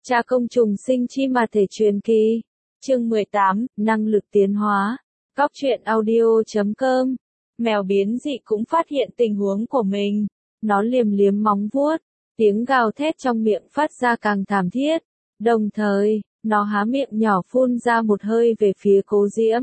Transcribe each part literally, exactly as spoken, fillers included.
Cha công trùng sinh chi mà thể truyền kỳ. Chương mười tám, năng lực tiến hóa. Góc truyện audio chấm com. Mèo biến dị cũng phát hiện tình huống của mình. Nó liềm liếm móng vuốt, tiếng gào thét trong miệng phát ra càng thảm thiết. Đồng thời, nó há miệng nhỏ phun ra một hơi về phía Cố Diễm.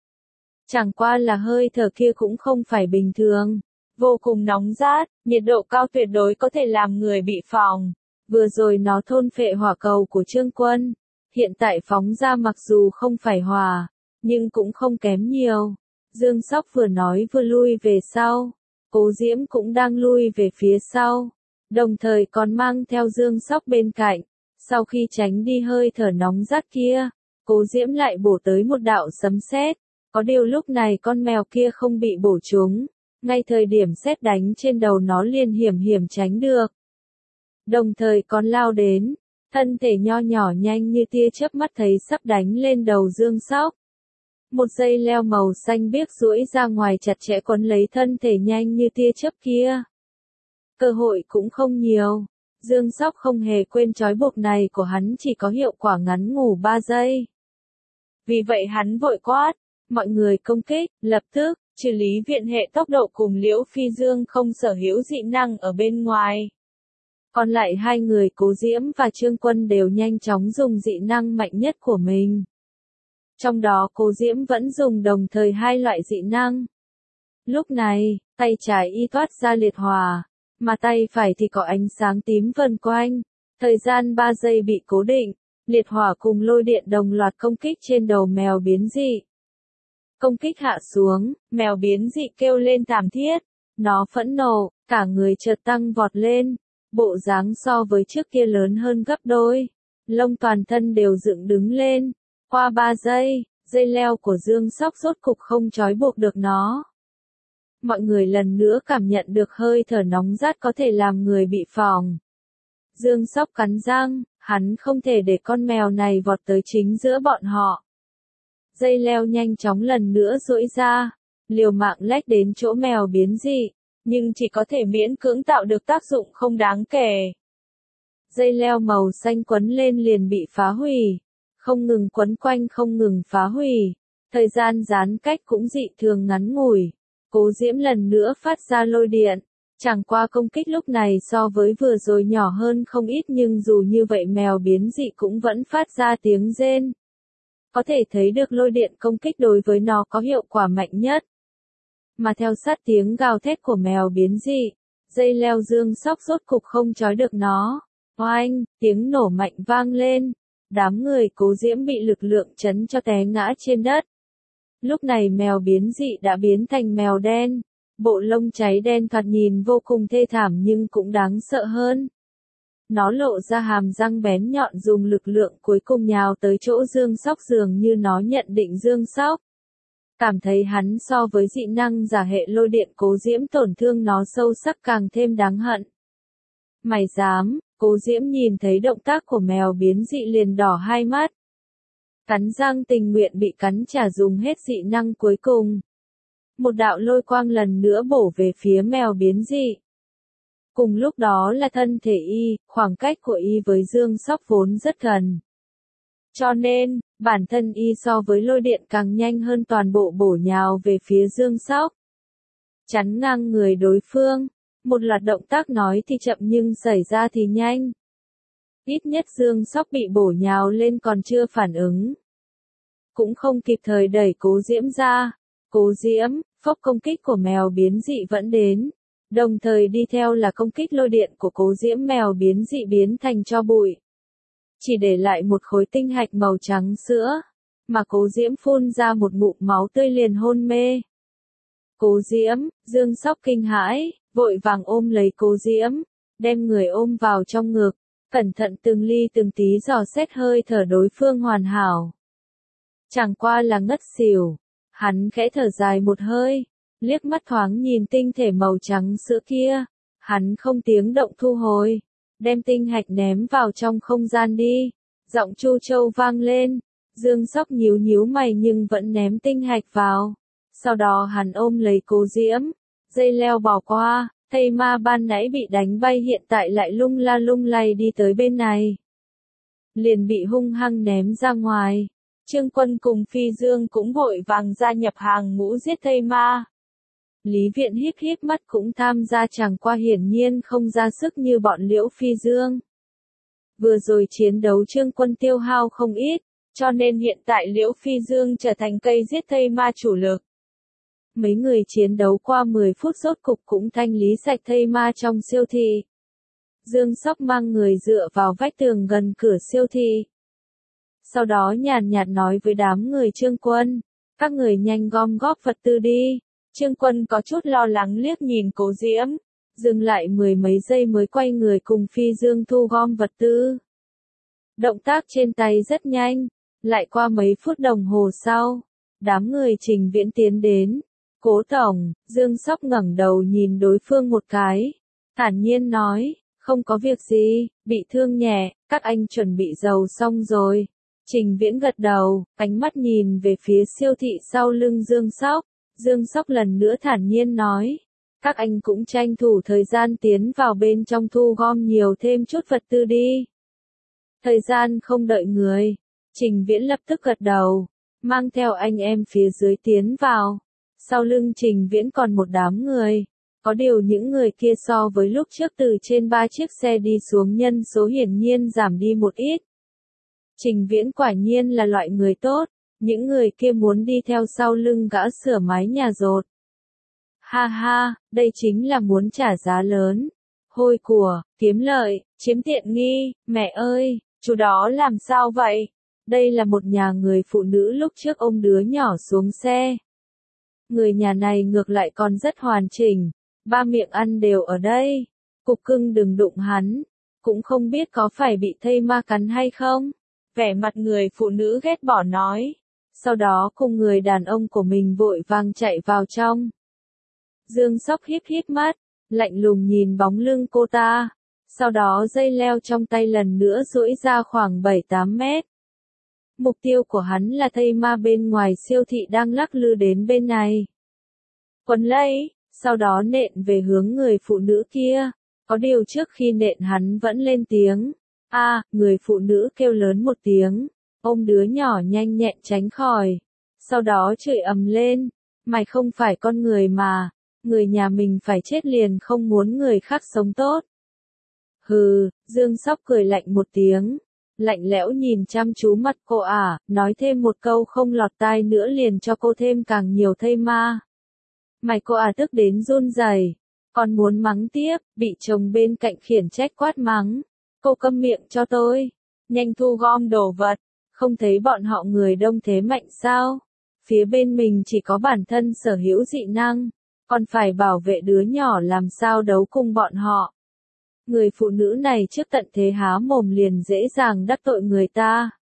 Chẳng qua là hơi thở kia cũng không phải bình thường. Vô cùng nóng rát, nhiệt độ cao tuyệt đối có thể làm người bị phỏng. Vừa rồi nó thôn phệ hỏa cầu của Trương Quân. Hiện tại phóng ra mặc dù không phải hỏa, nhưng cũng không kém nhiều. Dương Sóc vừa nói vừa lui về sau. Cố Diễm cũng đang lui về phía sau. Đồng thời còn mang theo Dương Sóc bên cạnh. Sau khi tránh đi hơi thở nóng rát kia, Cố Diễm lại bổ tới một đạo sấm sét. Có điều lúc này con mèo kia không bị bổ trúng. Ngay thời điểm sét đánh trên đầu nó liền hiểm hiểm tránh được. Đồng thời còn lao đến, thân thể nho nhỏ nhanh như tia chớp mắt thấy sắp đánh lên đầu Dương Sóc. Một dây leo màu xanh biếc duỗi ra ngoài chặt chẽ quấn lấy thân thể nhanh như tia chớp kia. Cơ hội cũng không nhiều, Dương Sóc không hề quên trói buộc này của hắn chỉ có hiệu quả ngắn ngủ ba giây. Vì vậy hắn vội quát, mọi người công kích, lập tức, trừ Lý Viện hệ tốc độ cùng Liễu Phi Dương không sở hữu dị năng ở bên ngoài. Còn lại hai người Cố Diễm và Trương Quân đều nhanh chóng dùng dị năng mạnh nhất của mình. Trong đó Cố Diễm vẫn dùng đồng thời hai loại dị năng. Lúc này, tay trái y toát ra liệt hỏa, mà tay phải thì có ánh sáng tím vần quanh. Thời gian ba giây bị cố định, liệt hỏa cùng lôi điện đồng loạt công kích trên đầu mèo biến dị. Công kích hạ xuống, mèo biến dị kêu lên thảm thiết. Nó phẫn nộ, cả người chợt tăng vọt lên. Bộ dáng so với trước kia lớn hơn gấp đôi. Lông toàn thân đều dựng đứng lên. Qua ba giây, dây leo của Dương Sóc rốt cục không trói buộc được nó. Mọi người lần nữa cảm nhận được hơi thở nóng rát có thể làm người bị phỏng. Dương Sóc cắn răng, hắn không thể để con mèo này vọt tới chính giữa bọn họ. Dây leo nhanh chóng lần nữa duỗi ra, liều mạng lách đến chỗ mèo biến dị, nhưng chỉ có thể miễn cưỡng tạo được tác dụng không đáng kể. Dây leo màu xanh quấn lên liền bị phá hủy, không ngừng quấn quanh không ngừng phá hủy, thời gian giãn cách cũng dị thường ngắn ngủi. Cố Diễm lần nữa phát ra lôi điện, chẳng qua công kích lúc này so với vừa rồi nhỏ hơn không ít nhưng dù như vậy mèo biến dị cũng vẫn phát ra tiếng rên. Có thể thấy được lôi điện công kích đối với nó có hiệu quả mạnh nhất. Mà theo sát tiếng gào thét của mèo biến dị, dây leo Dương Sóc rốt cục không trói được nó. Oanh, tiếng nổ mạnh vang lên. Đám người Cố Diễm bị lực lượng chấn cho té ngã trên đất. Lúc này mèo biến dị đã biến thành mèo đen. Bộ lông cháy đen thoạt nhìn vô cùng thê thảm nhưng cũng đáng sợ hơn. Nó lộ ra hàm răng bén nhọn dùng lực lượng cuối cùng nhào tới chỗ Dương Sóc dường như nó nhận định Dương Sóc. Cảm thấy hắn so với dị năng giả hệ lôi điện Cố Diễm tổn thương nó sâu sắc càng thêm đáng hận. Mày dám, Cố Diễm nhìn thấy động tác của mèo biến dị liền đỏ hai mắt. Cắn răng tình nguyện bị cắn trả dùng hết dị năng cuối cùng. Một đạo lôi quang lần nữa bổ về phía mèo biến dị. Cùng lúc đó là thân thể y, khoảng cách của y với Dương Sóc vốn rất gần. Cho nên, bản thân y so với lôi điện càng nhanh hơn toàn bộ bổ nhào về phía Dương Sóc. Chắn ngang người đối phương, một loạt động tác nói thì chậm nhưng xảy ra thì nhanh. Ít nhất Dương Sóc bị bổ nhào lên còn chưa phản ứng. Cũng không kịp thời đẩy Cố Diễm ra. Cố Diễm, phốc công kích của mèo biến dị vẫn đến. Đồng thời đi theo là công kích lôi điện của Cố Diễm mèo biến dị biến thành tro bụi. Chỉ để lại một khối tinh hạch màu trắng sữa, mà Cố Diễm phun ra một ngụm máu tươi liền hôn mê. Cố Diễm, Dương Sóc kinh hãi, vội vàng ôm lấy Cố Diễm, đem người ôm vào trong ngực, cẩn thận từng ly từng tí dò xét hơi thở đối phương hoàn hảo. Chẳng qua là ngất xỉu, hắn khẽ thở dài một hơi, liếc mắt thoáng nhìn tinh thể màu trắng sữa kia, hắn không tiếng động thu hồi. Đem tinh hạch ném vào trong không gian đi. Giọng Chu Châu vang lên. Dương Sóc nhíu nhíu mày nhưng vẫn ném tinh hạch vào. Sau đó hắn ôm lấy Cố Diễm. Dây leo bỏ qua, thây ma ban nãy bị đánh bay hiện tại lại lung la lung lay đi tới bên này. liền bị hung hăng ném ra ngoài. Trương Quân cùng Phi Dương cũng vội vàng gia nhập hàng ngũ giết thây ma. Lý Viện híp híp mắt cũng tham gia, chẳng qua hiển nhiên không ra sức như bọn Liễu Phi Dương. Vừa rồi chiến đấu Trương Quân tiêu hao không ít, cho nên hiện tại Liễu Phi Dương trở thành cây giết thây ma chủ lực. Mấy người chiến đấu qua mười phút rốt cục cũng thanh lý sạch thây ma trong siêu thị. Dương Sóc mang người dựa vào vách tường gần cửa siêu thị. Sau đó nhàn nhạt nói với đám người Trương Quân, các người nhanh gom góp vật tư đi. Trương Quân có chút lo lắng liếc nhìn Cố Diễm, dừng lại mười mấy giây mới quay người cùng Phi Dương thu gom vật tư. Động tác trên tay rất nhanh, lại qua mấy phút đồng hồ sau, đám người Trình Viễn tiến đến. Cố tổng, Dương Sóc ngẩng đầu nhìn đối phương một cái, thản nhiên nói, không có việc gì, bị thương nhẹ, các anh chuẩn bị dầu xong rồi. Trình Viễn gật đầu, ánh mắt nhìn về phía siêu thị sau lưng Dương Sóc. Dương Sóc lần nữa thản nhiên nói, các anh cũng tranh thủ thời gian tiến vào bên trong thu gom nhiều thêm chút vật tư đi. Thời gian không đợi người, Trình Viễn lập tức gật đầu, mang theo anh em phía dưới tiến vào. Sau lưng Trình Viễn còn một đám người, có điều những người kia so với lúc trước từ trên ba chiếc xe đi xuống nhân số hiển nhiên giảm đi một ít. Trình Viễn quả nhiên là loại người tốt, những người kia muốn đi theo sau lưng gã sửa mái nhà rột. Ha ha, đây chính là muốn trả giá lớn, hôi của, kiếm lợi, chiếm tiện nghi, mẹ ơi, chú đó làm sao vậy? Đây là một nhà người phụ nữ lúc trước ôm đứa nhỏ xuống xe. Người nhà này ngược lại còn rất hoàn chỉnh, ba miệng ăn đều ở đây. Cục cưng đừng đụng hắn, cũng không biết có phải bị thây ma cắn hay không. Vẻ mặt người phụ nữ ghét bỏ nói. Sau đó cùng người đàn ông của mình vội vàng chạy vào trong. Dương Sóc híp híp mắt, lạnh lùng nhìn bóng lưng cô ta. Sau đó dây leo trong tay lần nữa duỗi ra khoảng bảy tám mét. Mục tiêu của hắn là thây ma bên ngoài siêu thị đang lắc lư đến bên này. Quấn lấy, sau đó nện về hướng người phụ nữ kia. Có điều trước khi nện hắn vẫn lên tiếng. A, à, người phụ nữ kêu lớn một tiếng, ôm đứa nhỏ nhanh nhẹn tránh khỏi. Sau đó chửi ầm lên, mày không phải con người mà, người nhà mình phải chết liền không muốn người khác sống tốt. Hừ, Dương Sóc cười lạnh một tiếng, lạnh lẽo nhìn chăm chú mặt cô ả, nói thêm một câu không lọt tai nữa liền cho cô thêm càng nhiều thây ma. Mày cô ả tức đến run rẩy, còn muốn mắng tiếp, bị chồng bên cạnh khiển trách quát mắng. Cô câm miệng cho tôi, nhanh thu gom đồ vật, không thấy bọn họ người đông thế mạnh sao? Phía bên mình chỉ có bản thân sở hữu dị năng, còn phải bảo vệ đứa nhỏ làm sao đấu cùng bọn họ. Người phụ nữ này trước tận thế há mồm liền dễ dàng đắc tội người ta.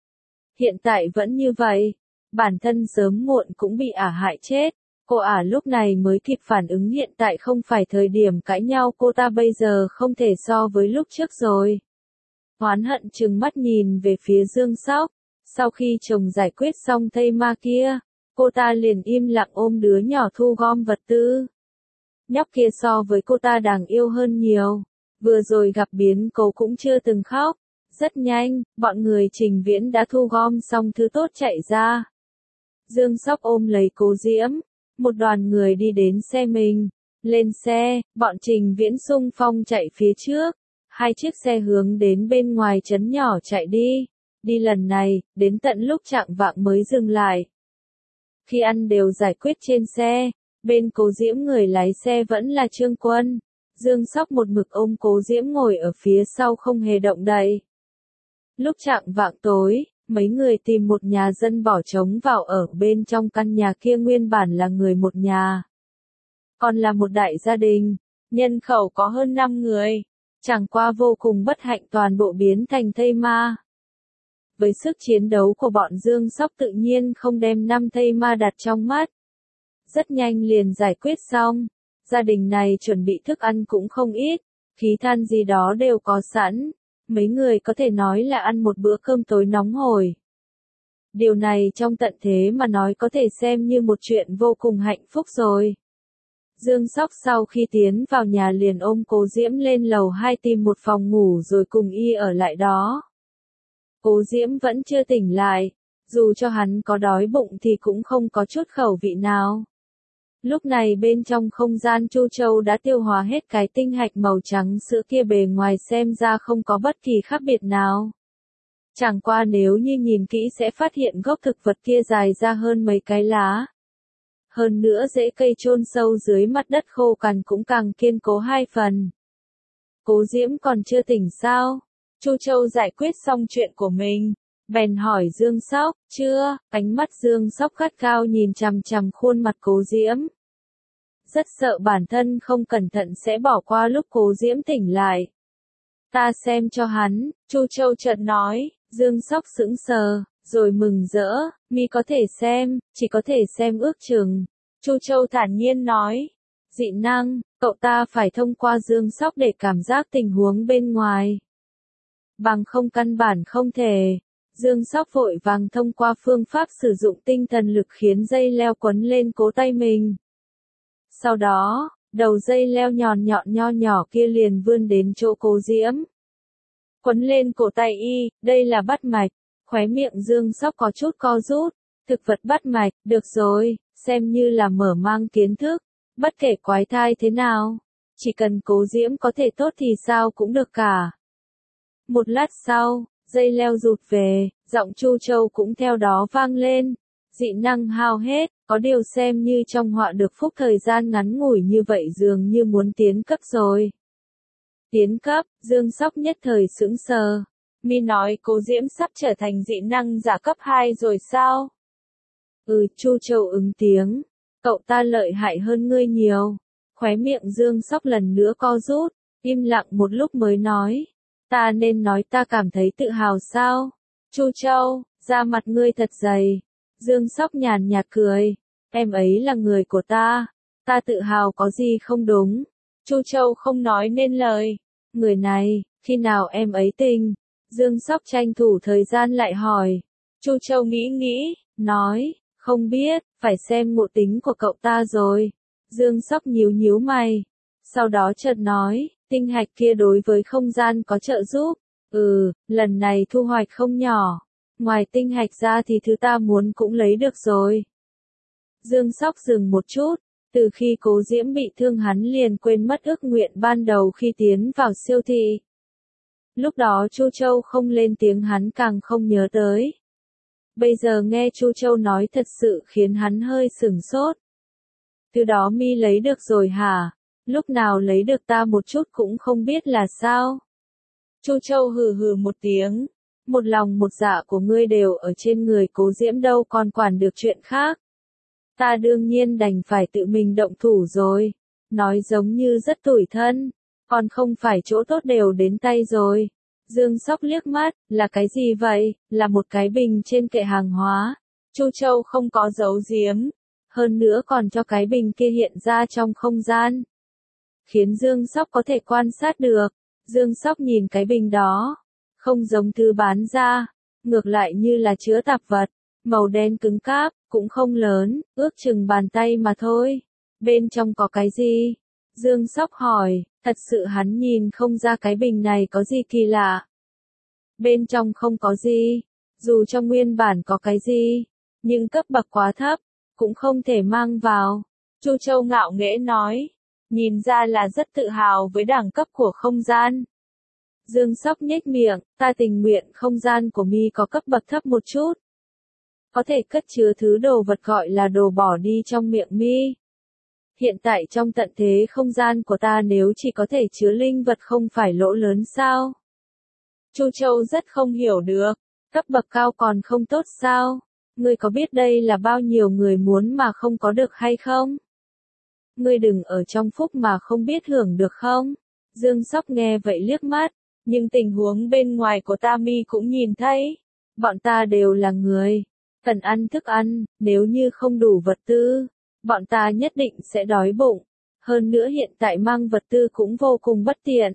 Hiện tại vẫn như vậy, bản thân sớm muộn cũng bị ả hại chết. Cô ả lúc này mới kịp phản ứng hiện tại không phải thời điểm cãi nhau, cô ta bây giờ không thể so với lúc trước rồi. Oán hận trừng mắt nhìn về phía Dương Sóc, sau khi chồng giải quyết xong thây ma kia, cô ta liền im lặng ôm đứa nhỏ thu gom vật tư. Nhóc kia so với cô ta đáng yêu hơn nhiều, vừa rồi gặp biến cố cũng chưa từng khóc. Rất nhanh, bọn người Trình Viễn đã thu gom xong thứ tốt chạy ra. Dương Sóc ôm lấy Cố Diễm. Một đoàn người đi đến xe mình, lên xe, bọn Trình Viễn xung phong chạy phía trước, hai chiếc xe hướng đến bên ngoài trấn nhỏ chạy đi, đi lần này, đến tận lúc chạng vạng mới dừng lại. Khi ăn đều giải quyết trên xe, bên Cố Diễm người lái xe vẫn là Trương Quân, Dương Sóc một mực ôm Cố Diễm ngồi ở phía sau không hề động đậy. Lúc chạng vạng tối, mấy người tìm một nhà dân bỏ trống vào ở, bên trong căn nhà kia nguyên bản là người một nhà. Còn là một đại gia đình, nhân khẩu có hơn năm người, chẳng qua vô cùng bất hạnh toàn bộ biến thành thây ma. Với sức chiến đấu của bọn Dương Sóc tự nhiên không đem năm thây ma đặt trong mắt. Rất nhanh liền giải quyết xong, gia đình này chuẩn bị thức ăn cũng không ít, khí than gì đó đều có sẵn. Mấy người có thể nói là ăn một bữa cơm tối nóng hổi. Điều này trong tận thế mà nói có thể xem như một chuyện vô cùng hạnh phúc rồi. Dương Sóc sau khi tiến vào nhà liền ôm Cố Diễm lên lầu hai tìm một phòng ngủ rồi cùng y ở lại đó. Cố Diễm vẫn chưa tỉnh lại, dù cho hắn có đói bụng thì cũng không có chút khẩu vị nào. Lúc này bên trong không gian Chu Châu đã tiêu hóa hết cái tinh hạch màu trắng sữa kia, bề ngoài xem ra không có bất kỳ khác biệt nào. Chẳng qua nếu như nhìn kỹ sẽ phát hiện gốc thực vật kia dài ra hơn mấy cái lá. Hơn nữa rễ cây chôn sâu dưới mặt đất khô cằn cũng càng kiên cố hai phần. Cố Diễm còn chưa tỉnh sao? Chu Châu giải quyết xong chuyện của mình, bèn hỏi Dương Sóc, chưa? Ánh mắt Dương Sóc gắt gao nhìn chằm chằm khuôn mặt Cố Diễm. Rất sợ bản thân không cẩn thận sẽ bỏ qua lúc Cố Diễm tỉnh lại. Ta xem cho hắn, Chu Châu chợt nói. Dương Sóc sững sờ, rồi mừng rỡ, mi có thể xem, chỉ có thể xem ước chừng. Chu Châu thản nhiên nói, dị năng, cậu ta phải thông qua Dương Sóc để cảm giác tình huống bên ngoài. Bằng không căn bản không thể. Dương Sóc vội vàng thông qua phương pháp sử dụng tinh thần lực khiến dây leo quấn lên cổ tay mình. Sau đó, đầu dây leo nhọn nhọn nho nhỏ kia liền vươn đến chỗ Cố Diễm. Quấn lên cổ tay y, đây là bắt mạch. Khóe miệng Dương Sóc có chút co rút. Thực vật bắt mạch, được rồi, xem như là mở mang kiến thức. Bất kể quái thai thế nào, chỉ cần Cố Diễm có thể tốt thì sao cũng được cả. Một lát sau, dây leo rụt về, giọng Chu Châu cũng theo đó vang lên. Dị năng hao hết, có điều xem như trong họa được phúc, thời gian ngắn ngủi như vậy dường như muốn tiến cấp rồi. Tiến cấp, Dương Sóc nhất thời sững sờ. Mi nói Cố Diễm sắp trở thành dị năng giả cấp hai rồi sao? Ừ, Chu Châu ứng tiếng. Cậu ta lợi hại hơn ngươi nhiều. Khóe miệng Dương Sóc lần nữa co rút, im lặng một lúc mới nói. Ta nên nói ta cảm thấy tự hào sao? Chu Châu, da mặt ngươi thật dày. Dương Sóc nhàn nhạt cười. Em ấy là người của ta. Ta tự hào có gì không đúng? Chu Châu không nói nên lời. Người này, khi nào em ấy tình? Dương Sóc tranh thủ thời gian lại hỏi. Chu Châu nghĩ nghĩ, nói, không biết, phải xem ngộ tính của cậu ta rồi. Dương Sóc nhíu nhíu mày. Sau đó chợt nói, tinh hạch kia đối với không gian có trợ giúp. Ừ, lần này thu hoạch không nhỏ. Ngoài tinh hạch ra thì thứ ta muốn cũng lấy được rồi. Dương Sóc dừng một chút. Từ khi Cố Diễm bị thương hắn liền quên mất ước nguyện ban đầu khi tiến vào siêu thị. Lúc đó Chu Châu không lên tiếng hắn càng không nhớ tới. Bây giờ nghe Chu Châu nói thật sự khiến hắn hơi sửng sốt. Từ đó mi lấy được rồi hả? Lúc nào lấy được ta một chút cũng không biết là sao? Chu Châu hừ hừ một tiếng. Một lòng một dạ của ngươi đều ở trên người Cố Diễm đâu còn quản được chuyện khác. Ta đương nhiên đành phải tự mình động thủ rồi. Nói giống như rất tủi thân. Còn không phải chỗ tốt đều đến tay rồi. Dương Sóc liếc mắt, là cái gì vậy? Là một cái bình trên kệ hàng hóa. Chu Châu không có giấu giếm. Hơn nữa còn cho cái bình kia hiện ra trong không gian. Khiến Dương Sóc có thể quan sát được. Dương Sóc nhìn cái bình đó. Không giống thứ bán ra. Ngược lại như là chứa tạp vật. Màu đen cứng cáp, cũng không lớn, ước chừng bàn tay mà thôi. Bên trong có cái gì? Dương Sóc hỏi, thật sự hắn nhìn không ra cái bình này có gì kỳ lạ. Bên trong không có gì, dù trong nguyên bản có cái gì, nhưng cấp bậc quá thấp, cũng không thể mang vào. Chu Châu ngạo nghễ nói, nhìn ra là rất tự hào với đẳng cấp của không gian. Dương Sóc nhếch miệng, ta tình nguyện không gian của mi có cấp bậc thấp một chút. Có thể cất chứa thứ đồ vật gọi là đồ bỏ đi trong miệng mi. Hiện tại trong tận thế không gian của ta nếu chỉ có thể chứa linh vật không phải lỗ lớn sao? Chu Châu rất không hiểu được, cấp bậc cao còn không tốt sao? Ngươi có biết đây là bao nhiêu người muốn mà không có được hay không? Ngươi đừng ở trong phúc mà không biết hưởng được không? Dương Sóc nghe vậy liếc mắt, nhưng tình huống bên ngoài của ta mi cũng nhìn thấy. Bọn ta đều là người, cần ăn thức ăn, nếu như không đủ vật tư, bọn ta nhất định sẽ đói bụng. Hơn nữa hiện tại mang vật tư cũng vô cùng bất tiện.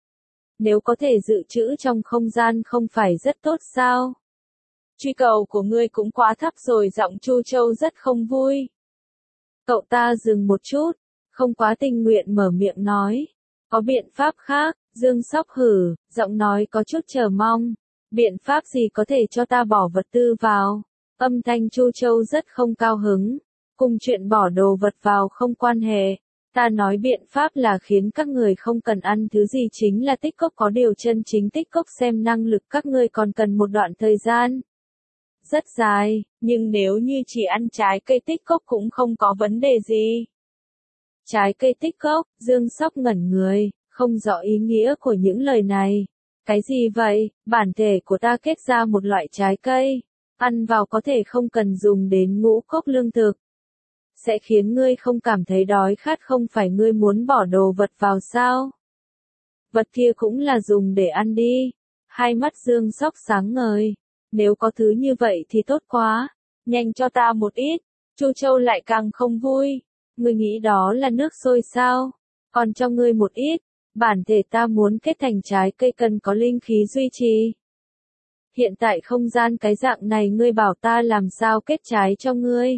Nếu có thể dự trữ trong không gian không phải rất tốt sao? Truy cầu của ngươi cũng quá thấp rồi, giọng Chu Châu rất không vui. Cậu ta dừng một chút, không quá tình nguyện mở miệng nói. Có biện pháp khác, Dương Sóc hử, giọng nói có chút chờ mong. Biện pháp gì có thể cho ta bỏ vật tư vào? Âm thanh Chu Châu rất không cao hứng. Cùng chuyện bỏ đồ vật vào không quan hệ. Ta nói biện pháp là khiến các người không cần ăn thứ gì chính là tích cốc, có điều chân chính tích cốc xem năng lực các ngươi còn cần một đoạn thời gian rất dài, nhưng nếu như chỉ ăn trái cây tích cốc cũng không có vấn đề gì. Trái cây tích cốc, Dương Sóc ngẩn người, không rõ ý nghĩa của những lời này. Cái gì vậy? Bản thể của ta kết ra một loại trái cây, ăn vào có thể không cần dùng đến ngũ cốc lương thực. Sẽ khiến ngươi không cảm thấy đói khát, không phải ngươi muốn bỏ đồ vật vào sao? Vật kia cũng là dùng để ăn đi. Hai mắt Dương Sóc sáng ngời. Nếu có thứ như vậy thì tốt quá. Nhanh cho ta một ít. Chu Châu lại càng không vui. Ngươi nghĩ đó là nước sôi sao? Còn cho ngươi một ít. Bản thể ta muốn kết thành trái cây cần có linh khí duy trì. Hiện tại không gian cái dạng này ngươi bảo ta làm sao kết trái cho ngươi?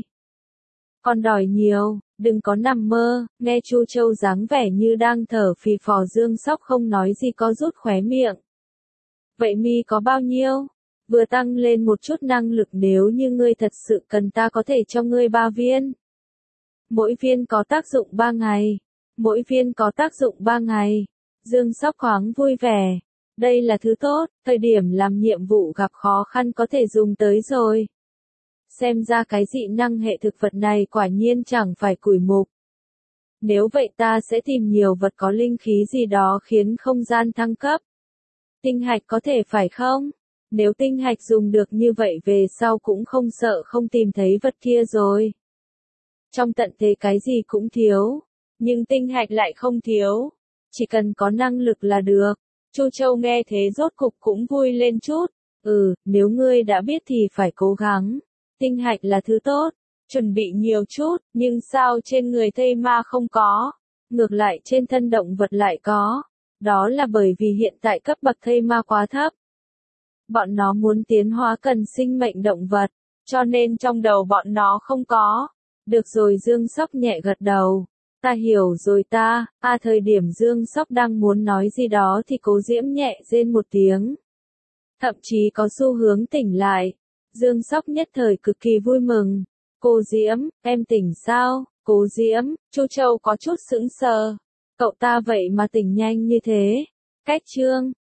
Còn đòi nhiều, đừng có nằm mơ. Nghe Chu Châu dáng vẻ như đang thở phì phò, Dương Sóc không nói gì, có rút khóe miệng. Vậy mi có bao nhiêu? Vừa tăng lên một chút năng lực, nếu như ngươi thật sự cần ta có thể cho ngươi ba viên. Mỗi viên có tác dụng ba ngày. Mỗi viên có tác dụng ba ngày. Dương Sóc thoáng vui vẻ. Đây là thứ tốt, thời điểm làm nhiệm vụ gặp khó khăn có thể dùng tới rồi. Xem ra cái dị năng hệ thực vật này quả nhiên chẳng phải củi mục. Nếu vậy ta sẽ tìm nhiều vật có linh khí gì đó khiến không gian thăng cấp. Tinh hạch có thể phải không? Nếu tinh hạch dùng được như vậy về sau cũng không sợ không tìm thấy vật kia rồi. Trong tận thế cái gì cũng thiếu, nhưng tinh hạch lại không thiếu. Chỉ cần có năng lực là được. Chu Châu nghe thế rốt cục cũng vui lên chút. Ừ, nếu ngươi đã biết thì phải cố gắng. Tinh hạch là thứ tốt, chuẩn bị nhiều chút, nhưng sao trên người thây ma không có, ngược lại trên thân động vật lại có. Đó là bởi vì hiện tại cấp bậc thây ma quá thấp. Bọn nó muốn tiến hóa cần sinh mệnh động vật, cho nên trong đầu bọn nó không có. Được rồi, Dương Sóc nhẹ gật đầu. Ta hiểu rồi ta. À, thời điểm Dương Sóc đang muốn nói gì đó thì Cố Diễm nhẹ rên một tiếng. Thậm chí có xu hướng tỉnh lại. Dương Sóc nhất thời cực kỳ vui mừng. Cô Diễm, em tỉnh sao? Cố Diễm, Chu Châu có chút sững sờ. Cậu ta vậy mà tỉnh nhanh như thế. Cách chương